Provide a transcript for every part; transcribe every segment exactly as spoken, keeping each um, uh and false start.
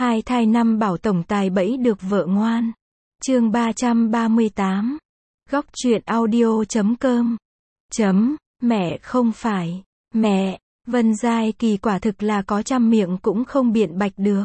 Hai thai năm bảo tổng tài bẫy được vợ ngoan. Chương ba trăm ba mươi tám. Góc truyện audio chấm com. Chấm, mẹ không phải. Mẹ, Vân Giai Kỳ quả thực là có trăm miệng cũng không biện bạch được.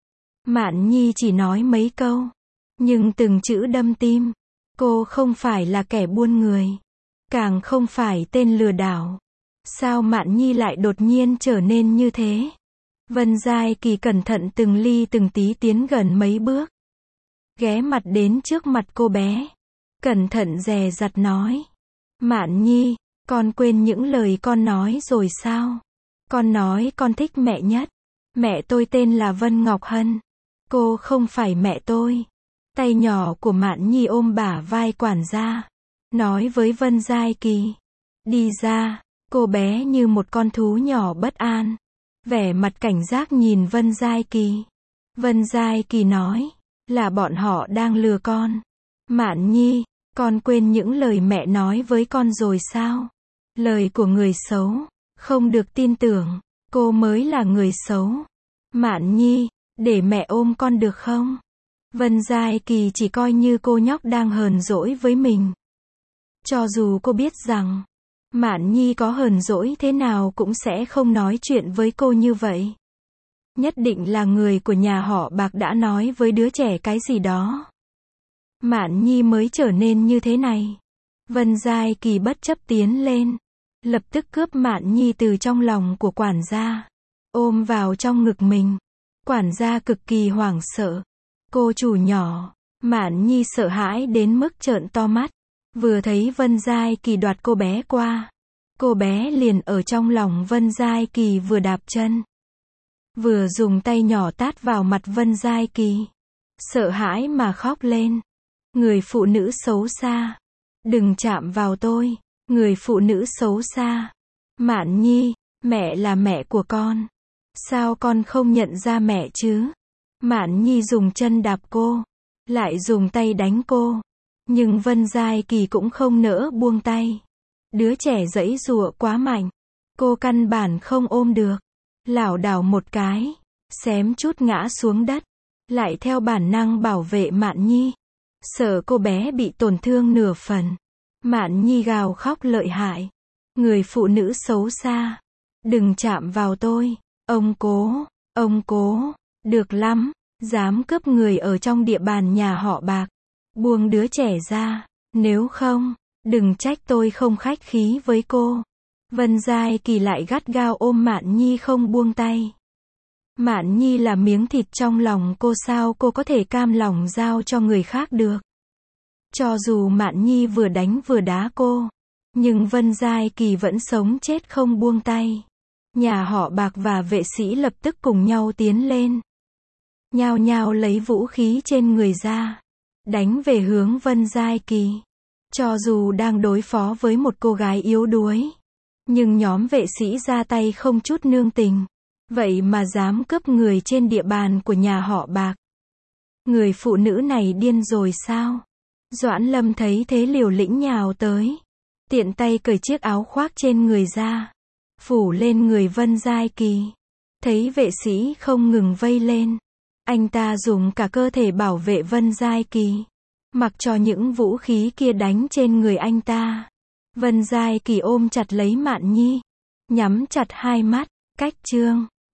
Mạn Nhi chỉ nói mấy câu, nhưng từng chữ đâm tim. Cô không phải là kẻ buôn người, càng không phải tên lừa đảo. Sao Mạn Nhi lại đột nhiên trở nên như thế? Vân Giai Kỳ cẩn thận từng ly từng tí tiến gần mấy bước, ghé mặt đến trước mặt cô bé, cẩn thận dè dặt nói: Mạn Nhi, con quên những lời con nói rồi sao? Con nói con thích mẹ nhất. Mẹ tôi tên là Vân Ngọc Hân. Cô không phải mẹ tôi. Tay nhỏ của Mạn Nhi ôm bả vai quản gia, nói với Vân Giai Kỳ: Đi ra. Cô bé như một con thú nhỏ bất an, vẻ mặt cảnh giác nhìn Vân Giai Kỳ. Vân Giai Kỳ nói: Là bọn họ đang lừa con. Mạn Nhi, con quên những lời mẹ nói với con rồi sao? Lời của người xấu, không được tin tưởng. Cô mới là người xấu. Mạn Nhi, để mẹ ôm con được không? Vân Giai Kỳ chỉ coi như cô nhóc đang hờn dỗi với mình. Cho dù cô biết rằng Mạn Nhi có hờn dỗi thế nào cũng sẽ không nói chuyện với cô như vậy. Nhất định là người của nhà họ Bạc đã nói với đứa trẻ cái gì đó. Mạn Nhi mới trở nên như thế này. Vân Giai Kỳ bất chấp tiến lên, lập tức cướp Mạn Nhi từ trong lòng của quản gia, ôm vào trong ngực mình. Quản gia cực kỳ hoảng sợ. Cô chủ nhỏ. Mạn Nhi sợ hãi đến mức trợn to mắt. Vừa thấy Vân Giai Kỳ đoạt cô bé qua, cô bé liền ở trong lòng Vân Giai Kỳ vừa đạp chân, vừa dùng tay nhỏ tát vào mặt Vân Giai Kỳ. Sợ hãi mà khóc lên. Người phụ nữ xấu xa. Đừng chạm vào tôi. Người phụ nữ xấu xa. Mạn Nhi, mẹ là mẹ của con. Sao con không nhận ra mẹ chứ? Mạn Nhi dùng chân đạp cô, lại dùng tay đánh cô. Nhưng Vân Giai Kỳ cũng không nỡ buông tay. Đứa trẻ giãy giụa quá mạnh, cô căn bản không ôm được. Lảo đảo một cái, xém chút ngã xuống đất. Lại theo bản năng bảo vệ Mạn Nhi, sợ cô bé bị tổn thương nửa phần. Mạn Nhi gào khóc lợi hại. Người phụ nữ xấu xa. Đừng chạm vào tôi. Ông cố, ông cố, được lắm, dám cướp người ở trong địa bàn nhà họ Bạc. Buông đứa trẻ ra, nếu không, đừng trách tôi không khách khí với cô. Vân Giai Kỳ lại gắt gao ôm Mạn Nhi không buông tay. Mạn Nhi là miếng thịt trong lòng cô, sao cô có thể cam lòng giao cho người khác được? Cho dù Mạn Nhi vừa đánh vừa đá cô, nhưng Vân Giai Kỳ vẫn sống chết không buông tay. Nhà họ Bạc và vệ sĩ lập tức cùng nhau tiến lên, nhao nhao lấy vũ khí trên người ra, đánh về hướng Vân Giai Kỳ. Cho dù đang đối phó với một cô gái yếu đuối, nhưng nhóm vệ sĩ ra tay không chút nương tình. Vậy mà dám cướp người trên địa bàn của nhà họ Bạc. Người phụ nữ này điên rồi sao? Doãn Lâm thấy thế liều lĩnh nhào tới, tiện tay cởi chiếc áo khoác trên người ra, phủ lên người Vân Giai Kỳ. Thấy vệ sĩ không ngừng vây lên, anh ta dùng cả cơ thể bảo vệ Vân Giai Kỳ, mặc cho những vũ khí kia đánh trên người anh ta. Vân Giai Kỳ ôm chặt lấy Mạn Nhi, nhắm chặt hai mắt. Cách chương